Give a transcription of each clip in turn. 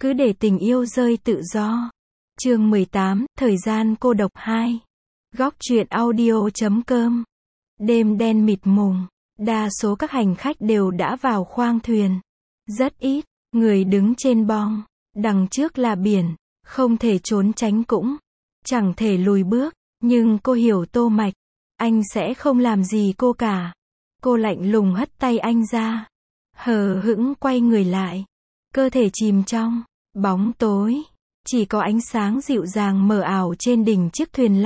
Cứ để tình yêu rơi tự do. Chương 18, thời gian cô độc 2. Góc truyện audio.com. Đêm đen mịt mùng, đa số các hành khách đều đã vào khoang thuyền. Rất ít người đứng trên bong, đằng trước là biển, không thể trốn tránh cũng chẳng thể lùi bước, nhưng cô hiểu Tô Mạch, anh sẽ không làm gì cô cả. Cô lạnh lùng hất tay anh ra, hờ hững quay người lại, cơ thể chìm trong bóng tối, chỉ có ánh sáng dịu dàng mờ ảo trên đỉnh chiếc thuyền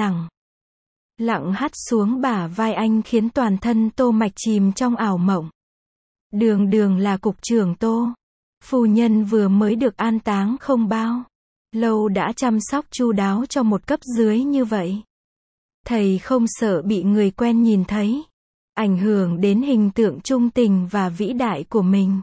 lặng hắt xuống bả vai anh khiến toàn thân Tô Mạch chìm trong ảo mộng. Đường Đường là cục trưởng Tô, phu nhân vừa mới được an táng không bao lâu đã chăm sóc chu đáo cho một cấp dưới như vậy. Thầy không sợ bị người quen nhìn thấy, ảnh hưởng đến hình tượng trung tình và vĩ đại của mình.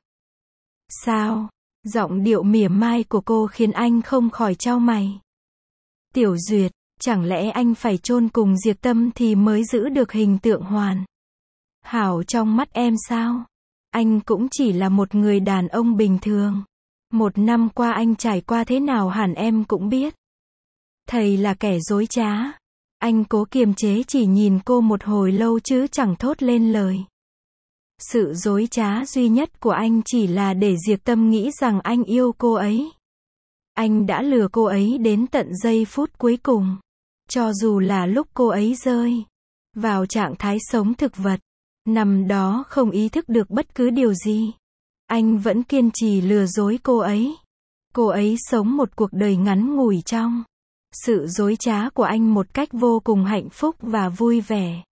Sao? Giọng điệu mỉa mai của cô khiến anh không khỏi chau mày. Tiểu Duyệt, chẳng lẽ anh phải chôn cùng Diệp Tâm thì mới giữ được hình tượng hoàn hảo trong mắt em sao? Anh cũng chỉ là một người đàn ông bình thường. Một năm qua anh trải qua thế nào hẳn em cũng biết. Thầy là kẻ dối trá. Anh cố kiềm chế chỉ nhìn cô một hồi lâu chứ chẳng thốt lên lời. Sự dối trá duy nhất của anh chỉ là để Diệp Tâm nghĩ rằng anh yêu cô ấy. Anh đã lừa cô ấy đến tận giây phút cuối cùng. Cho dù là lúc cô ấy rơi vào trạng thái sống thực vật, nằm đó không ý thức được bất cứ điều gì, anh vẫn kiên trì lừa dối cô ấy. Cô ấy sống một cuộc đời ngắn ngủi trong sự dối trá của anh một cách vô cùng hạnh phúc và vui vẻ.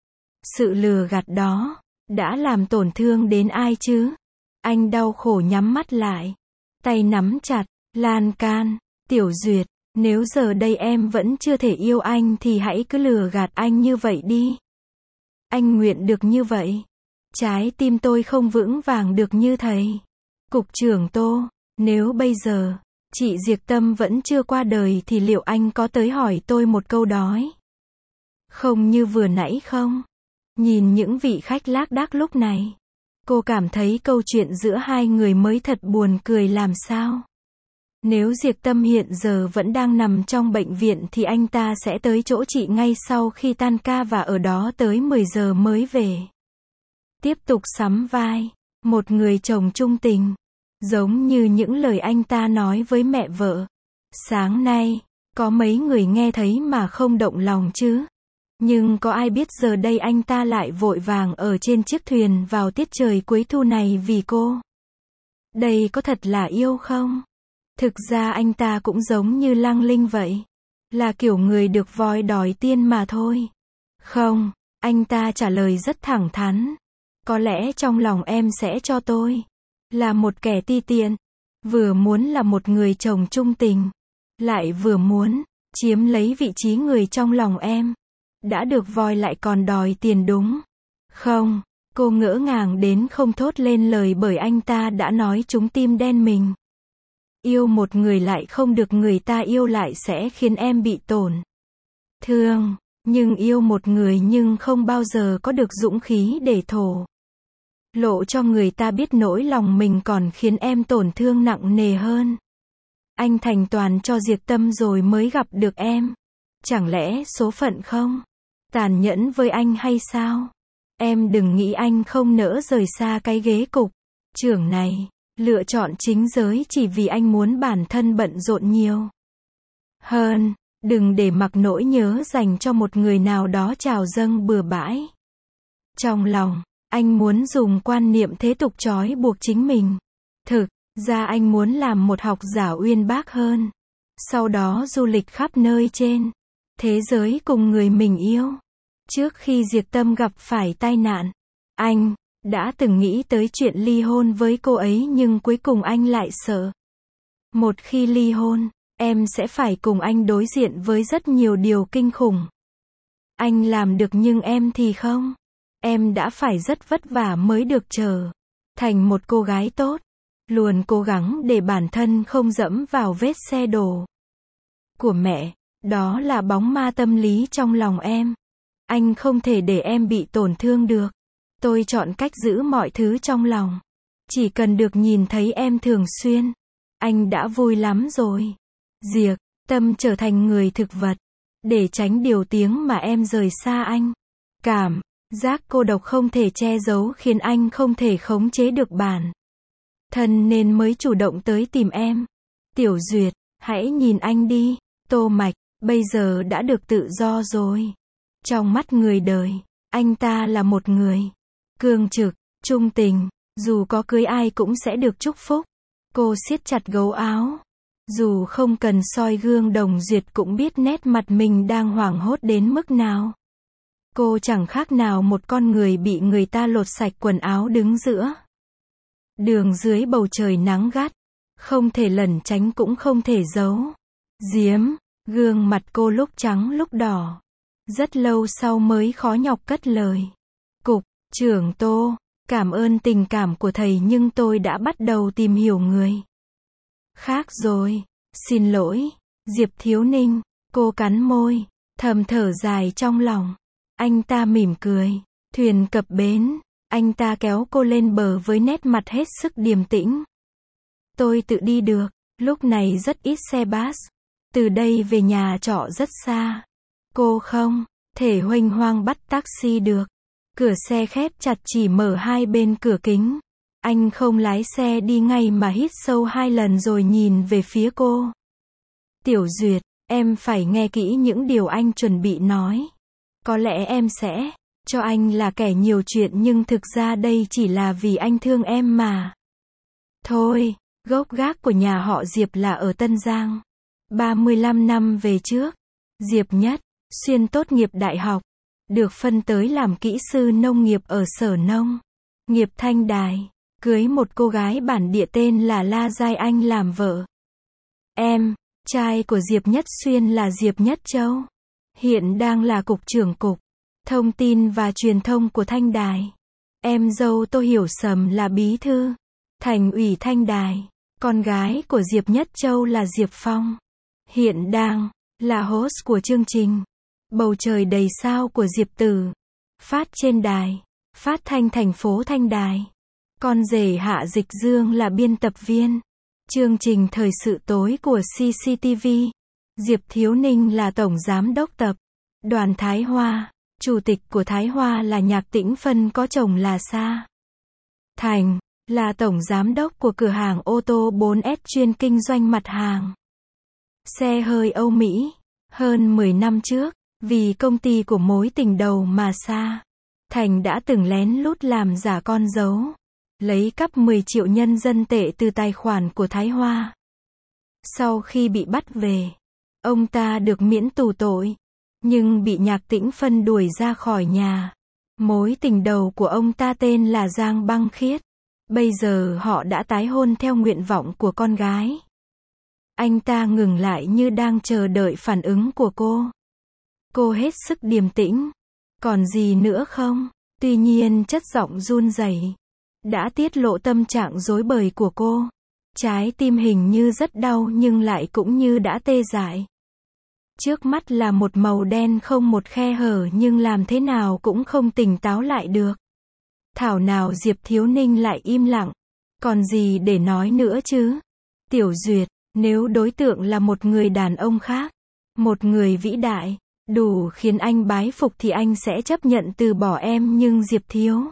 Sự lừa gạt đó đã làm tổn thương đến ai chứ? Anh đau khổ nhắm mắt lại, tay nắm chặt lan can. Tiểu Duyệt, nếu giờ đây em vẫn chưa thể yêu anh thì hãy cứ lừa gạt anh như vậy đi. Anh nguyện được như vậy. Trái tim tôi không vững vàng được như thầy. Cục trưởng Tô, nếu bây giờ chị Diệp Tâm vẫn chưa qua đời thì liệu anh có tới hỏi tôi một câu đói không như vừa nãy không? Nhìn những vị khách lác đác lúc này, cô cảm thấy câu chuyện giữa hai người mới thật buồn cười làm sao. Nếu Diệp Tâm hiện giờ vẫn đang nằm trong bệnh viện thì anh ta sẽ tới chỗ chị ngay sau khi tan ca và ở đó tới 10 giờ mới về. Tiếp tục sắm vai, một người chồng trung tình, giống như những lời anh ta nói với mẹ vợ. Sáng nay, có mấy người nghe thấy mà không động lòng chứ? Nhưng có ai biết giờ đây anh ta lại vội vàng ở trên chiếc thuyền vào tiết trời cuối thu này vì cô? Đây có thật là yêu không? Thực ra anh ta cũng giống như Lăng Linh vậy. Là kiểu người được voi đòi tiên mà thôi. Không, anh ta trả lời rất thẳng thắn. Có lẽ trong lòng em sẽ cho tôi là một kẻ ti tiện. Vừa muốn là một người chồng trung tình, lại vừa muốn chiếm lấy vị trí người trong lòng em. Đã được voi lại còn đòi tiền đúng không? Cô ngỡ ngàng đến không thốt lên lời bởi anh ta đã nói trúng tim đen mình. Yêu một người lại không được người ta yêu lại sẽ khiến em bị tổn thương. Nhưng yêu một người nhưng không bao giờ có được dũng khí để thổ lộ cho người ta biết nỗi lòng mình còn khiến em tổn thương nặng nề hơn. Anh thành toàn cho Diệp Tâm rồi mới gặp được em. Chẳng lẽ số phận không tàn nhẫn với anh hay sao? Em đừng nghĩ anh không nỡ rời xa cái ghế cục trưởng này, lựa chọn chính giới chỉ vì anh muốn bản thân bận rộn nhiều hơn. Đừng để mặc nỗi nhớ dành cho một người nào đó trào dâng bừa bãi trong lòng. Anh muốn dùng quan niệm thế tục trói buộc chính mình. Thực ra anh muốn làm một học giả uyên bác hơn, sau đó du lịch khắp nơi trên thế giới cùng người mình yêu. Trước khi Diệp Tâm gặp phải tai nạn, anh đã từng nghĩ tới chuyện ly hôn với cô ấy nhưng cuối cùng anh lại sợ. Một khi ly hôn, em sẽ phải cùng anh đối diện với rất nhiều điều kinh khủng. Anh làm được nhưng em thì không. Em đã phải rất vất vả mới được trở thành một cô gái tốt, luôn cố gắng để bản thân không dẫm vào vết xe đổ của mẹ. Đó là bóng ma tâm lý trong lòng em. Anh không thể để em bị tổn thương được. Tôi chọn cách giữ mọi thứ trong lòng. Chỉ cần được nhìn thấy em thường xuyên. anh đã vui lắm rồi. Diệp, Tâm trở thành người thực vật. Để tránh điều tiếng mà em rời xa anh. Cảm giác cô độc không thể che giấu khiến anh không thể khống chế được bản thân nên mới chủ động tới tìm em. Tiểu Duyệt, hãy nhìn anh đi. Tô Mạch, bây giờ đã được tự do rồi. Trong mắt người đời, anh ta là một người cương trực, trung tình, dù có cưới ai cũng sẽ được chúc phúc. Cô siết chặt gấu áo. Dù không cần soi gương Đồng Duyệt cũng biết nét mặt mình đang hoảng hốt đến mức nào. Cô chẳng khác nào một con người bị người ta lột sạch quần áo đứng giữa đường dưới bầu trời nắng gắt. Không thể lẩn tránh cũng không thể giấu giếm. Gương mặt cô lúc trắng lúc đỏ. Rất lâu sau mới khó nhọc cất lời. Cục trưởng Tô, cảm ơn tình cảm của thầy nhưng tôi đã bắt đầu tìm hiểu người khác rồi. Xin lỗi, Diệp Thiếu Ninh. Cô cắn môi, thầm thở dài trong lòng. Anh ta mỉm cười. Thuyền cập bến. Anh ta kéo cô lên bờ với nét mặt hết sức điềm tĩnh. Tôi tự đi được. Lúc này rất ít xe bus. Từ đây về nhà trọ rất xa. Cô không thể huênh hoang bắt taxi được. Cửa xe khép chặt chỉ mở hai bên cửa kính. Anh không lái xe đi ngay mà hít sâu 2 lần rồi nhìn về phía cô. Tiểu Duyệt, em phải nghe kỹ những điều anh chuẩn bị nói. Có lẽ em sẽ cho anh là kẻ nhiều chuyện nhưng thực ra đây chỉ là vì anh thương em mà. Thôi, gốc gác của nhà họ Diệp là ở Tân Giang. 35 năm về trước, Diệp Nhất Xuyên tốt nghiệp đại học, được phân tới làm kỹ sư nông nghiệp ở Sở Nông nghiệp Thanh Đài, cưới một cô gái bản địa tên là La Giai Anh làm vợ. Em trai của Diệp Nhất Xuyên là Diệp Nhất Châu, hiện đang là cục trưởng cục thông tin và truyền thông của Thanh Đài. Em dâu Tô Hiểu Sầm là bí thư thành ủy Thanh Đài. Con gái của Diệp Nhất Châu là Diệp Phong, hiện đang là host của chương trình Bầu Trời Đầy Sao của Diệp Tử, phát trên đài phát thanh thành phố Thanh Đài. Con rể Hạ Dịch Dương là biên tập viên chương trình Thời sự tối của CCTV. Diệp Thiếu Ninh là tổng giám đốc tập đoàn Thái Hoa. Chủ tịch của Thái Hoa là Nhạc Tĩnh Phân có chồng là Sa Thành, là tổng giám đốc của cửa hàng ô tô 4S chuyên kinh doanh mặt hàng xe hơi Âu Mỹ. Hơn 10 năm trước, vì công ty của mối tình đầu mà Sa Thành đã từng lén lút làm giả con dấu, lấy cắp 10 triệu nhân dân tệ từ tài khoản của Thái Hoa. Sau khi bị bắt về, ông ta được miễn tù tội, nhưng bị Nhạc Tĩnh Phân đuổi ra khỏi nhà. Mối tình đầu của ông ta tên là Giang Băng Khiết. Bây giờ họ đã tái hôn theo nguyện vọng của con gái. Anh ta ngừng lại như đang chờ đợi phản ứng của cô. Cô hết sức điềm tĩnh. Còn gì nữa không? Tuy nhiên chất giọng run rẩy đã tiết lộ tâm trạng rối bời của cô. Trái tim hình như rất đau nhưng lại cũng như đã tê dại. Trước mắt là một màu đen không một khe hở nhưng làm thế nào cũng không tỉnh táo lại được. Thảo nào Diệp Thiếu Ninh lại im lặng. Còn gì để nói nữa chứ? Tiểu Duyệt, nếu đối tượng là một người đàn ông khác, một người vĩ đại, đủ khiến anh bái phục thì anh sẽ chấp nhận từ bỏ em nhưng Diệp Thiếu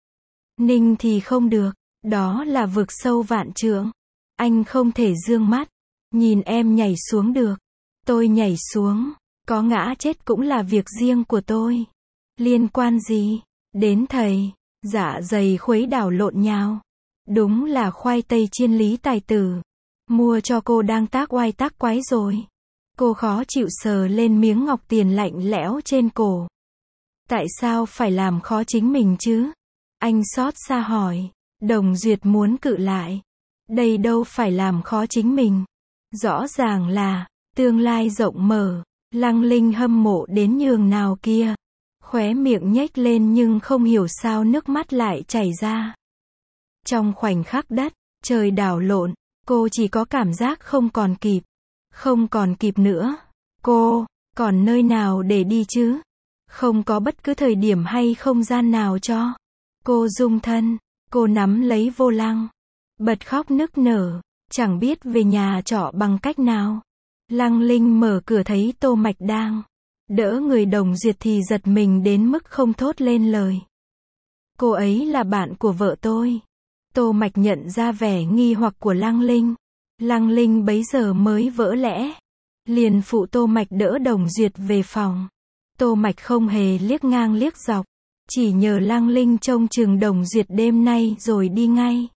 Ninh thì không được. Đó là vực sâu vạn trượng. Anh không thể dương mắt nhìn em nhảy xuống được. Tôi nhảy xuống, có ngã chết cũng là việc riêng của tôi. Liên quan gì đến thầy? Dạ dày khuấy đảo lộn nhào. Đúng là khoai tây chiên Lý Tài Tử mua cho cô đang tác oai tác quái rồi. Cô khó chịu sờ lên miếng ngọc tiền lạnh lẽo trên cổ. Tại sao phải làm khó chính mình chứ? Anh xót xa hỏi. Đồng Duyệt muốn cự lại. Đây đâu phải làm khó chính mình. Rõ ràng là tương lai rộng mở. Lăng Linh hâm mộ đến nhường nào kia. Khóe miệng nhếch lên nhưng không hiểu sao nước mắt lại chảy ra. Trong khoảnh khắc đất trời đảo lộn, cô chỉ có cảm giác không còn kịp. Không còn kịp nữa. Cô còn nơi nào để đi chứ? Không có bất cứ thời điểm hay không gian nào cho cô dung thân. Cô nắm lấy vô lăng, bật khóc nức nở. chẳng biết về nhà trọ bằng cách nào. Lăng Linh mở cửa thấy Tô Mạch đang đỡ người Đồng Duyệt thì giật mình đến mức không thốt lên lời. Cô ấy là bạn của vợ tôi. Tô Mạch nhận ra vẻ nghi hoặc của Lăng Linh. Lăng Linh bấy giờ mới vỡ lẽ. Liền phụ Tô Mạch đỡ Đồng Duyệt về phòng. Tô Mạch không hề liếc ngang liếc dọc. Chỉ nhờ Lăng Linh trông chừng Đồng Duyệt đêm nay rồi đi ngay.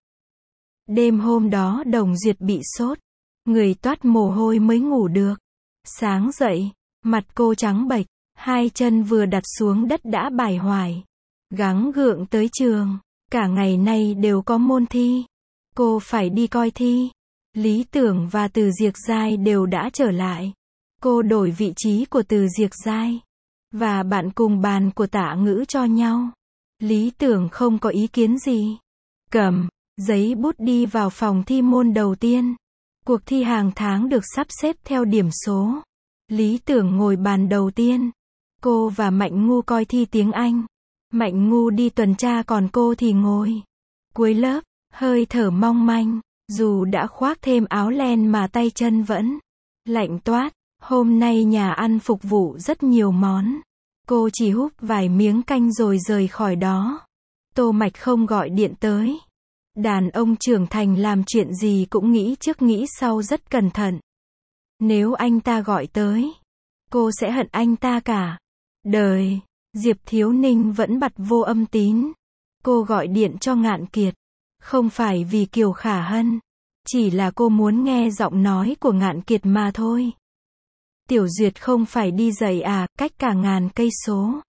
Đêm hôm đó Đồng Duyệt bị sốt. Người toát mồ hôi mới ngủ được. Sáng dậy, mặt cô trắng bệch. Hai chân vừa đặt xuống đất đã bài hoài. Gắng gượng tới trường. Cả ngày nay đều có môn thi. Cô phải đi coi thi. Lý Tưởng và Từ Diệc Giai đều đã trở lại. Cô đổi vị trí của Từ Diệc Giai và bạn cùng bàn của Tạ Ngữ cho nhau. Lý Tưởng không có ý kiến gì. Cầm giấy bút đi vào phòng thi môn đầu tiên. Cuộc thi hàng tháng được sắp xếp theo điểm số. Lý Tưởng ngồi bàn đầu tiên. Cô và Mạnh Ngu coi thi tiếng Anh. Mạnh Ngu đi tuần tra còn cô thì ngồi cuối lớp, hơi thở mong manh. Dù đã khoác thêm áo len mà tay chân vẫn lạnh toát. Hôm nay nhà ăn phục vụ rất nhiều món. Cô chỉ húp vài miếng canh rồi rời khỏi đó. Tô Mạch không gọi điện tới. Đàn ông trưởng thành làm chuyện gì cũng nghĩ trước nghĩ sau rất cẩn thận. Nếu anh ta gọi tới, cô sẽ hận anh ta cả đời. Diệp Thiếu Ninh vẫn bật vô âm tín. Cô gọi điện cho Ngạn Kiệt. Không phải vì Kiều Khả Hân. Chỉ là cô muốn nghe giọng nói của Ngạn Kiệt mà thôi. Tiểu Duyệt không phải đi dạy à, cách cả ngàn cây số.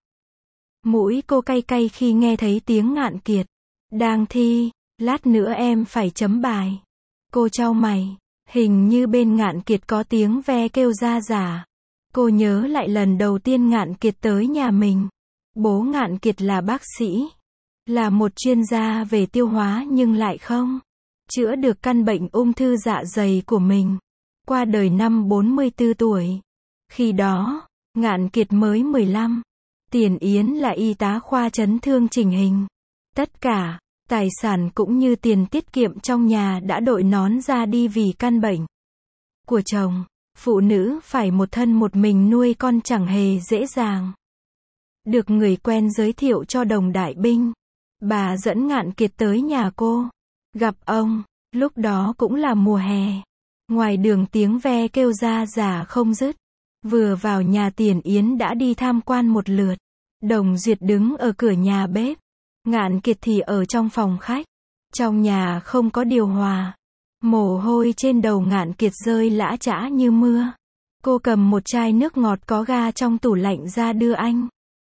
Mũi cô cay cay khi nghe thấy tiếng Ngạn Kiệt. Đang thi, lát nữa em phải chấm bài. Cô chau mày, hình như bên Ngạn Kiệt có tiếng ve kêu ra giả. Cô nhớ lại lần đầu tiên Ngạn Kiệt tới nhà mình. Bố Ngạn Kiệt là bác sĩ, là một chuyên gia về tiêu hóa nhưng lại không chữa được căn bệnh ung thư dạ dày của mình. Qua đời năm 44 tuổi. Khi đó, Ngạn Kiệt mới 15. Tiền Yến là y tá khoa chấn thương chỉnh hình. Tất cả, tài sản cũng như tiền tiết kiệm trong nhà đã đội nón ra đi vì căn bệnh của chồng. Phụ nữ phải một thân một mình nuôi con chẳng hề dễ dàng. Được người quen giới thiệu cho Đồng Đại Binh. Bà dẫn Ngạn Kiệt tới nhà cô. Gặp ông, lúc đó cũng là mùa hè. Ngoài đường tiếng ve kêu ra giả không dứt. Vừa vào nhà Tiền Yến đã đi tham quan một lượt. Đồng Duyệt đứng ở cửa nhà bếp. Ngạn Kiệt thì ở trong phòng khách. Trong nhà không có điều hòa. Mồ hôi trên đầu Ngạn Kiệt rơi lã chã như mưa. Cô cầm một chai nước ngọt có ga trong tủ lạnh ra đưa anh.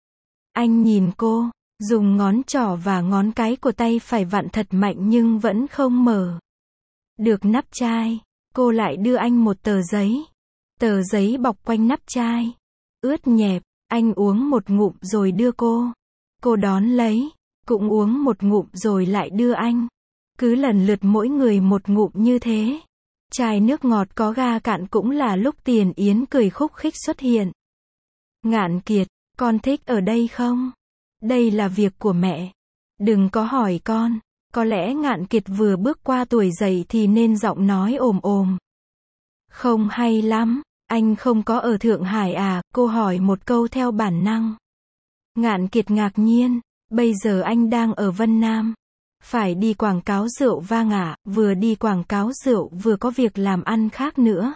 Anh nhìn cô, dùng ngón trỏ và ngón cái của tay phải vặn thật mạnh nhưng vẫn không mở được nắp chai. Cô lại đưa anh một tờ giấy. Tờ giấy bọc quanh nắp chai. Ướt nhẹp, anh uống một ngụm rồi đưa cô. Cô đón lấy, cũng uống một ngụm rồi lại đưa anh. Cứ lần lượt mỗi người một ngụm như thế. Chai nước ngọt có ga cạn cũng là lúc Tiền Yến cười khúc khích xuất hiện. Ngạn Kiệt, con thích ở đây không? Đây là việc của mẹ. Đừng có hỏi con. Có lẽ Ngạn Kiệt vừa bước qua tuổi dậy thì nên giọng nói ồm ồm. Không hay lắm, anh không có ở Thượng Hải à? Cô hỏi một câu theo bản năng. Ngạn Kiệt ngạc nhiên, bây giờ anh đang ở Vân Nam. Phải đi quảng cáo rượu vang à? Vừa đi quảng cáo rượu vừa có việc làm ăn khác nữa.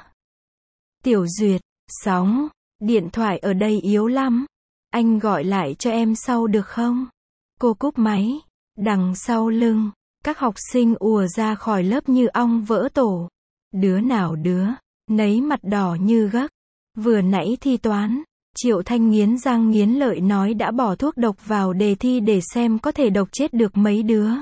Tiểu Duyệt, sóng điện thoại ở đây yếu lắm. Anh gọi lại cho em sau được không? Cô cúp máy. Đằng sau lưng, các học sinh ùa ra khỏi lớp như ong vỡ tổ. Đứa nào đứa nấy mặt đỏ như gấc. Vừa nãy thi toán, Triệu Thanh nghiến răng nghiến lợi nói đã bỏ thuốc độc vào đề thi để xem có thể độc chết được mấy đứa.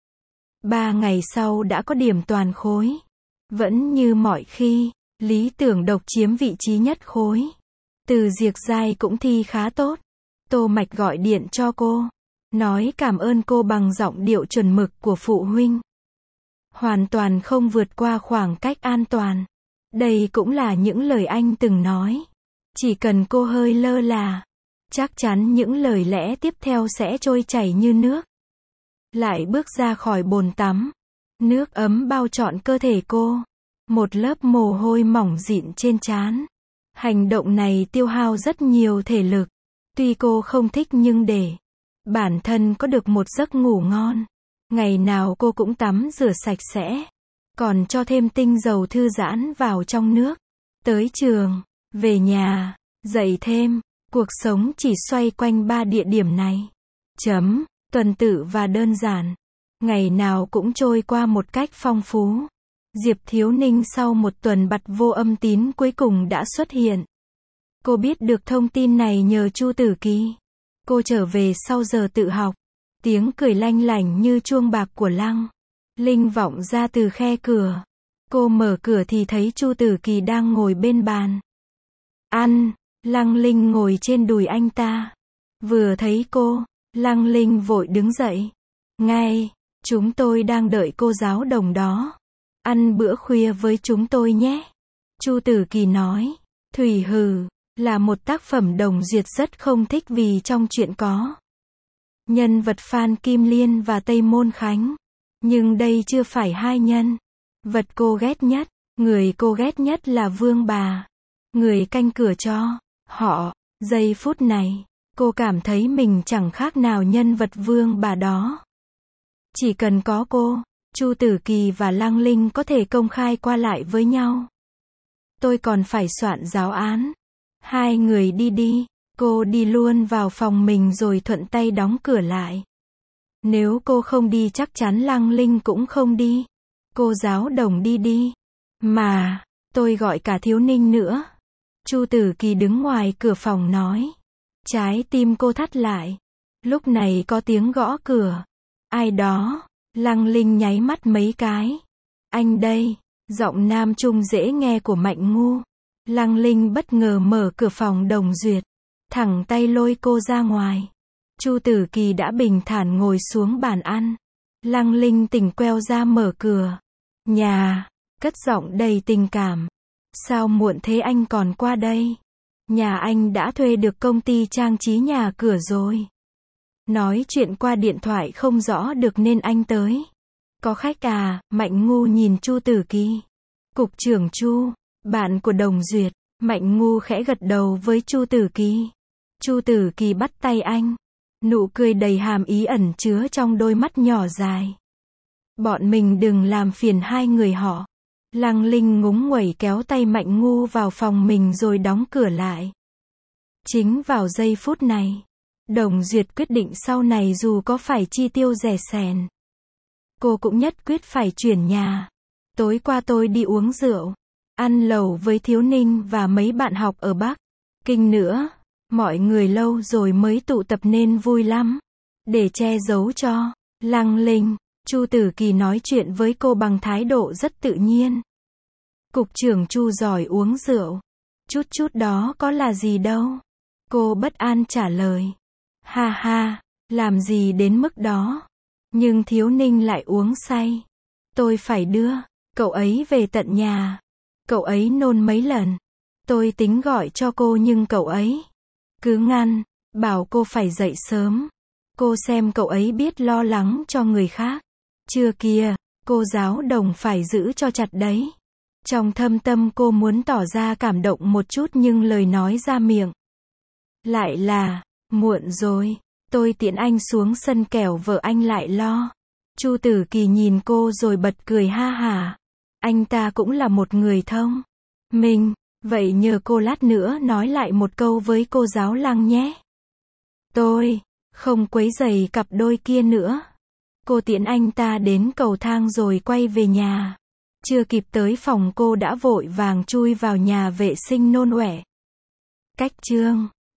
3 ngày sau đã có điểm toàn khối. Vẫn như mọi khi, Lý Tưởng độc chiếm vị trí nhất khối. Từ Diệc Giai cũng thi khá tốt. Tô Mạch gọi điện cho cô, nói cảm ơn cô bằng giọng điệu chuẩn mực của phụ huynh. Hoàn toàn không vượt qua khoảng cách an toàn. Đây cũng là những lời anh từng nói. Chỉ cần cô hơi lơ là, chắc chắn những lời lẽ tiếp theo sẽ trôi chảy như nước. Lại bước ra khỏi bồn tắm. Nước ấm bao trọn cơ thể cô. một lớp mồ hôi mỏng dịn trên trán. Hành động này tiêu hao rất nhiều thể lực. Tuy cô không thích nhưng để bản thân có được một giấc ngủ ngon, ngày nào cô cũng tắm rửa sạch sẽ, còn cho thêm tinh dầu thư giãn vào trong nước. Tới trường, về nhà, dậy thêm, cuộc sống chỉ xoay quanh 3 địa điểm này. Tuần tự và đơn giản. Ngày nào cũng trôi qua một cách phong phú. Diệp Thiếu Ninh sau một tuần bặt vô âm tín cuối cùng đã xuất hiện. Cô biết được thông tin này nhờ Chu Tử Kỳ. Cô trở về sau giờ tự học. Tiếng cười lanh lảnh như chuông bạc của Lăng Linh vọng ra từ khe cửa. Cô mở cửa thì thấy Chu Tử Kỳ đang ngồi bên bàn ăn. Lăng Linh ngồi trên đùi anh ta. Vừa thấy cô, Lăng Linh vội đứng dậy. Ngay, chúng tôi đang đợi cô giáo đồng đó. Ăn bữa khuya với chúng tôi nhé. Chu Tử Kỳ nói. Thủy Hử là một tác phẩm Đồng Duyệt rất không thích vì trong truyện có nhân vật Phan Kim Liên và Tây Môn Khánh. Nhưng đây chưa phải hai nhân vật cô ghét nhất. Người cô ghét nhất là Vương Bà, người canh cửa cho họ. Giây phút này, cô cảm thấy mình chẳng khác nào nhân vật Vương Bà đó. Chỉ cần có cô, Chu Tử Kỳ và Lăng Linh có thể công khai qua lại với nhau. Tôi còn phải soạn giáo án. Hai người đi đi. Cô đi luôn vào phòng mình rồi thuận tay đóng cửa lại. Nếu cô không đi chắc chắn Lăng Linh cũng không đi. Cô giáo đồng đi đi. Mà, tôi gọi cả Thiếu Ninh nữa. Chu Tử Kỳ đứng ngoài cửa phòng nói. Trái tim cô thắt lại. Lúc này có tiếng gõ cửa. Ai đó? Lăng Linh nháy mắt mấy cái. Anh đây. Giọng nam trung dễ nghe của Mạnh Ngu. Lăng Linh bất ngờ mở cửa phòng Đồng Duyệt. Thẳng tay lôi cô ra ngoài. Chu Tử Kỳ đã bình thản ngồi xuống bàn ăn. Lăng Linh tỉnh queo ra mở cửa. Nhà. Cất giọng đầy tình cảm. Sao muộn thế anh còn qua đây? Nhà anh đã thuê được công ty trang trí nhà cửa rồi. Nói chuyện qua điện thoại không rõ được nên anh tới. Có khách à? Mạnh Ngu nhìn Chu Tử Kỳ. Cục trưởng Chu, bạn của Đồng Duyệt. Mạnh Ngu khẽ gật đầu với Chu Tử Kỳ. Chu Tử Kỳ bắt tay anh. Nụ cười đầy hàm ý ẩn chứa trong đôi mắt nhỏ dài. Bọn mình đừng làm phiền hai người họ. Lăng Linh ngúng nguẩy kéo tay Mạnh Ngu vào phòng mình rồi đóng cửa lại. Chính vào giây phút này, Đồng Duyệt quyết định sau này dù có phải chi tiêu rẻ sẻn, cô cũng nhất quyết phải chuyển nhà. Tối qua tôi đi uống rượu, ăn lẩu với Thiếu Ninh và mấy bạn học ở Bắc Kinh nữa. Mọi người lâu rồi mới tụ tập nên vui lắm. Để che giấu cho Lăng Linh, Chu Tử Kỳ nói chuyện với cô bằng thái độ rất tự nhiên. Cục trưởng Chu giỏi uống rượu. Chút đó có là gì đâu. Cô bất an trả lời. Ha ha, làm gì đến mức đó. Nhưng Thiếu Ninh lại uống say. Tôi phải đưa cậu ấy về tận nhà. Cậu ấy nôn mấy lần. Tôi tính gọi cho cô nhưng cậu ấy cứ ngăn, bảo cô phải dậy sớm. Cô xem cậu ấy biết lo lắng cho người khác. Chưa kìa, cô giáo Đồng phải giữ cho chặt đấy. Trong thâm tâm cô muốn tỏ ra cảm động một chút nhưng lời nói ra miệng lại là, muộn rồi, tôi tiễn anh xuống sân kẻo vợ anh lại lo. Chu Tử Kỳ nhìn cô rồi bật cười ha hả. Anh ta cũng là một người thông minh, vậy nhờ cô lát nữa nói lại một câu với cô giáo Lăng nhé. Tôi không quấy rầy cặp đôi kia nữa. Cô tiễn anh ta đến cầu thang rồi quay về nhà. Chưa kịp tới phòng cô đã vội vàng chui vào nhà vệ sinh nôn ọe. Cách chương